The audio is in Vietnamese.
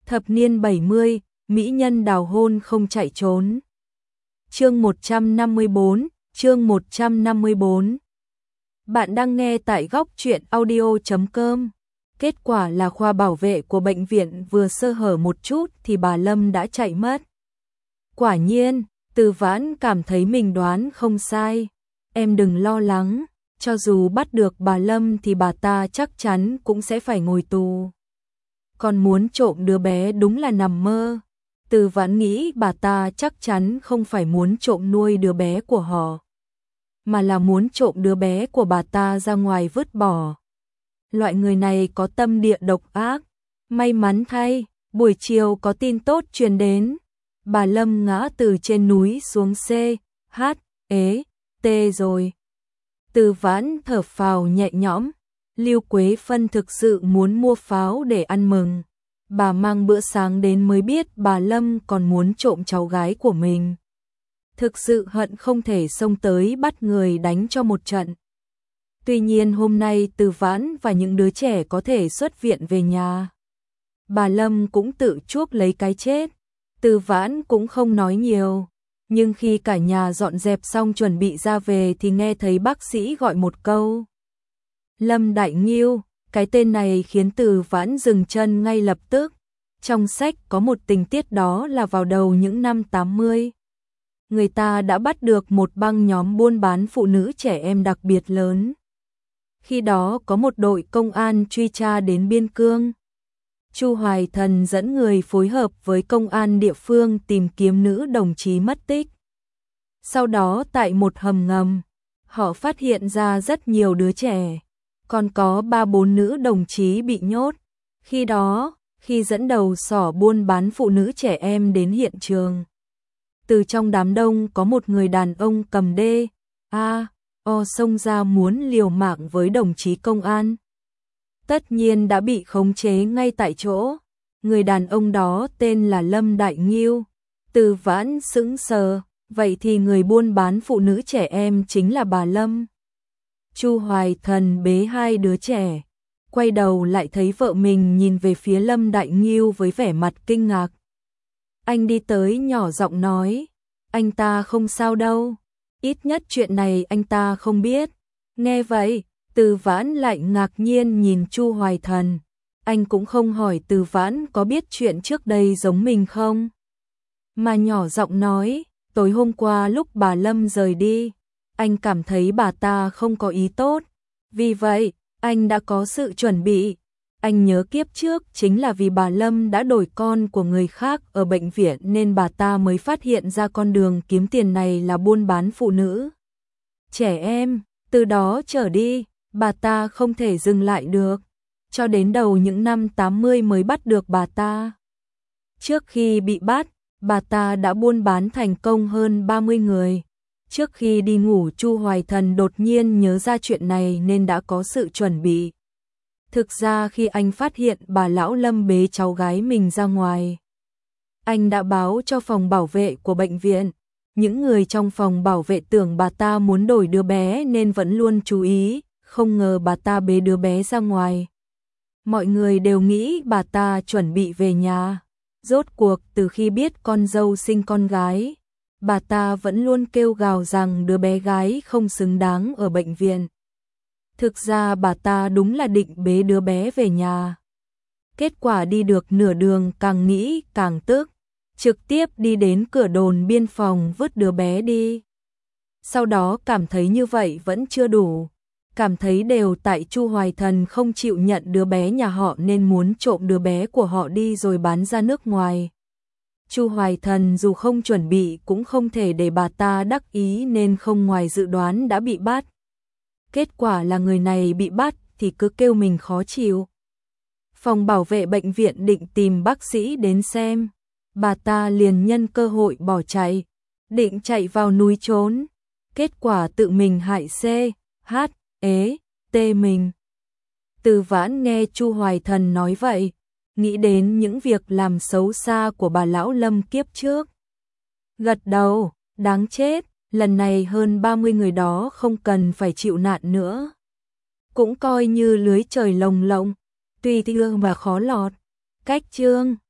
Thập niên 70, mỹ nhân đào hôn không chạy trốn. Chương 154, chương 154. Bạn đang nghe tại góc truyện audio.com. Kết quả là khoa bảo vệ của bệnh viện vừa sơ hở một chút thì bà Lâm đã chạy mất. Quả nhiên, Từ Vãn cảm thấy mình đoán không sai. Em đừng lo lắng, cho dù bắt được bà Lâm thì bà ta chắc chắn cũng sẽ phải ngồi tù. Còn muốn trộm đứa bé đúng là nằm mơ. Từ Vãn nghĩ bà ta chắc chắn không phải muốn trộm nuôi đứa bé của họ, mà là muốn trộm đứa bé của bà ta ra ngoài vứt bỏ. Loại người này có tâm địa độc ác. May mắn thay, buổi chiều có tin tốt truyền đến. Bà Lâm ngã từ trên núi xuống C, H, ế, T rồi. Từ Vãn thở phào nhẹ nhõm. Lưu Quế Phân thực sự muốn mua pháo để ăn mừng. Bà mang bữa sáng đến mới biết bà Lâm còn muốn trộm cháu gái của mình. Thực sự hận không thể xông tới bắt người đánh cho một trận. Tuy nhiên hôm nay Từ Vãn và những đứa trẻ có thể xuất viện về nhà. Bà Lâm cũng tự chuốc lấy cái chết. Từ Vãn cũng không nói nhiều. Nhưng khi cả nhà dọn dẹp xong chuẩn bị ra về thì nghe thấy bác sĩ gọi một câu. Lâm Đại Nghiêu, cái tên này khiến Từ Vãn dừng chân ngay lập tức. Trong sách có một tình tiết đó là vào đầu những năm 80. Người ta đã bắt được một băng nhóm buôn bán phụ nữ trẻ em đặc biệt lớn. Khi đó có một đội công an truy tra đến biên cương. Chu Hoài Thần dẫn người phối hợp với công an địa phương tìm kiếm nữ đồng chí mất tích. Sau đó tại một hầm ngầm, họ phát hiện ra rất nhiều đứa trẻ, còn có 3-4 nữ đồng chí bị nhốt. Khi đó, khi dẫn đầu xỏ buôn bán phụ nữ trẻ em đến hiện trường, từ trong đám đông có một người đàn ông cầm DA-O xông ra muốn liều mạng với đồng chí công an. Tất nhiên đã bị khống chế ngay tại chỗ. Người đàn ông đó tên là Lâm Đại Nghiêu. Từ Vãn sững sờ, vậy thì người buôn bán phụ nữ trẻ em chính là bà Lâm. Chu Hoài Thần bế hai đứa trẻ, quay đầu lại thấy vợ mình nhìn về phía Lâm Đại Nghiêu với vẻ mặt kinh ngạc. Anh đi tới nhỏ giọng nói, anh ta không sao đâu, ít nhất chuyện này anh ta không biết. Nghe vậy, Từ Vãn lại ngạc nhiên nhìn Chu Hoài Thần. Anh cũng không hỏi Từ Vãn có biết chuyện trước đây giống mình không, mà nhỏ giọng nói, tối hôm qua lúc bà Lâm rời đi, anh cảm thấy bà ta không có ý tốt. Vì vậy, anh đã có sự chuẩn bị. Anh nhớ kiếp trước chính là vì bà Lâm đã đổi con của người khác ở bệnh viện nên bà ta mới phát hiện ra con đường kiếm tiền này là buôn bán phụ nữ trẻ em. Từ đó trở đi, bà ta không thể dừng lại được. Cho đến đầu những năm 80 mới bắt được bà ta. Trước khi bị bắt, bà ta đã buôn bán thành công hơn 30 người. Trước khi đi ngủ, Chu Hoài Thần đột nhiên nhớ ra chuyện này nên đã có sự chuẩn bị. Thực ra khi anh phát hiện bà lão Lâm bế cháu gái mình ra ngoài, anh đã báo cho phòng bảo vệ của bệnh viện. Những người trong phòng bảo vệ tưởng bà ta muốn đổi đứa bé nên vẫn luôn chú ý, không ngờ bà ta bế đứa bé ra ngoài. Mọi người đều nghĩ bà ta chuẩn bị về nhà. Rốt cuộc từ khi biết con dâu sinh con gái, bà ta vẫn luôn kêu gào rằng đứa bé gái không xứng đáng ở bệnh viện. Thực ra bà ta đúng là định bế đứa bé về nhà. Kết quả đi được nửa đường càng nghĩ càng tức, trực tiếp đi đến cửa đồn biên phòng vứt đứa bé đi. Sau đó cảm thấy như vậy vẫn chưa đủ, cảm thấy đều tại Chu Hoài Thần không chịu nhận đứa bé nhà họ nên muốn trộm đứa bé của họ đi rồi bán ra nước ngoài. Chu Hoài Thần dù không chuẩn bị cũng không thể để bà ta đắc ý nên không ngoài dự đoán đã bị bắt. Kết quả là người này bị bắt thì cứ kêu mình khó chịu. Phòng bảo vệ bệnh viện định tìm bác sĩ đến xem, bà ta liền nhân cơ hội bỏ chạy, định chạy vào núi trốn. Kết quả tự mình hại C, H, ế, T mình. Từ Vãn nghe Chu Hoài Thần nói vậy, nghĩ đến những việc làm xấu xa của bà lão Lâm kiếp trước. Gật đầu, đáng chết, lần này hơn 30 người đó không cần phải chịu nạn nữa. Cũng coi như lưới trời lồng lộng, tùy thương và khó lọt. Cách chương